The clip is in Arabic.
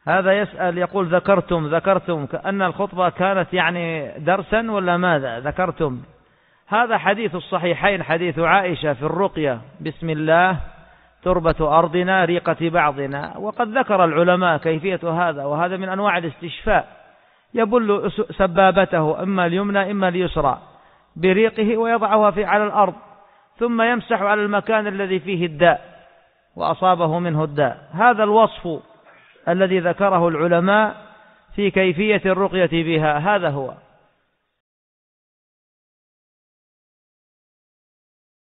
هذا يسأل يقول ذكرتم كأن الخطبة كانت يعني درسا ولا ماذا؟ ذكرتم. هذا حديث الصحيحين، حديث عائشة في الرقية: بسم الله تربة أرضنا ريقة بعضنا. وقد ذكر العلماء كيفية هذا، وهذا من أنواع الاستشفاء. يبل سبابته إما اليمنى إما اليسرى بريقه ويضعها على الأرض، ثم يمسح على المكان الذي فيه الداء وأصابه منه الداء. هذا الوصف الذي ذكره العلماء في كيفية الرقية بها، هذا هو.